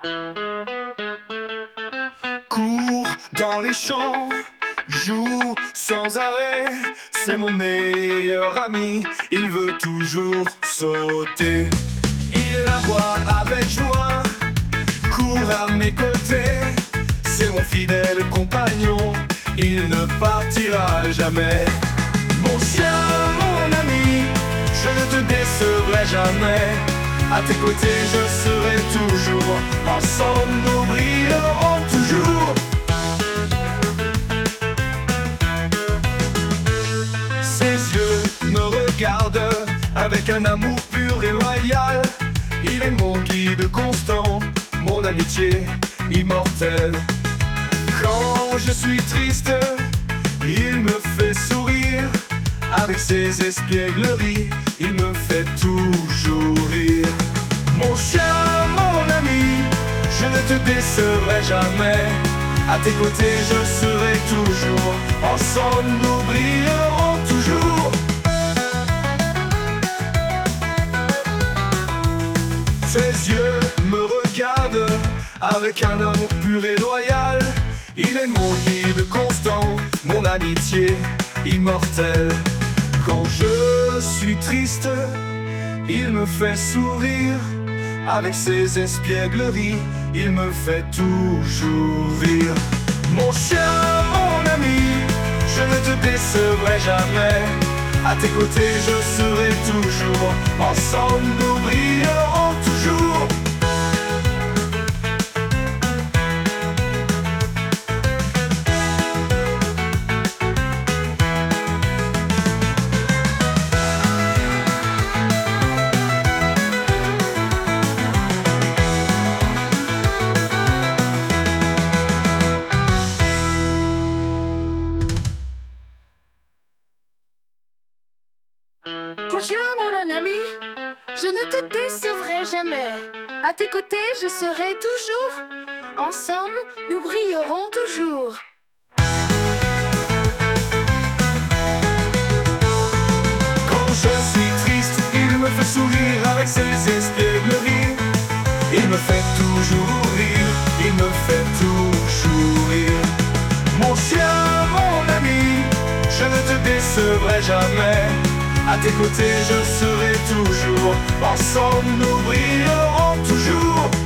Cours dans les champs, joue sans arrêt. C'est mon meilleur ami, il veut toujours sauter. Il aboie avec joie, court à mes côtés. C'est mon fidèle compagnon, il ne partira jamais. Mon chien, mon ami, je ne te décevrai jamais. À tes côtés je serai toujours, ensemble nous brillerons toujours. Ses yeux me regardent avec un amour pur et loyal. Il est mon guide constant, mon amitié immortelle. Quand je suis triste, il me fait sourire. Avec ses espiègleries, il me fait toujours rire. Mon chien, mon ami, je ne te décevrai jamais. À tes côtés je serai toujours, ensemble nous brillerons toujours. Ses yeux me regardent avec un amour pur et loyal. Il est mon guide constant, mon amitié immortelle. Quand je suis triste, il me fait sourire. Avec ses espiègleries, il me fait toujours rire. Mon chien, mon ami, je ne te décevrai jamais. À tes côtés je serai toujours, ensemble nous brillerons toujours. Mon chien, mon ami, je ne te décevrai jamais. À tes côtés, je serai toujours. Ensemble, nous brillerons toujours. Quand je suis triste, il me fait sourire avec ses espiègleries. Il me fait toujours rire, il me fait toujours rire. Mon chien, mon ami, je ne te décevrai jamais. À tes côtés je serai toujours, ensemble nous brillerons toujours.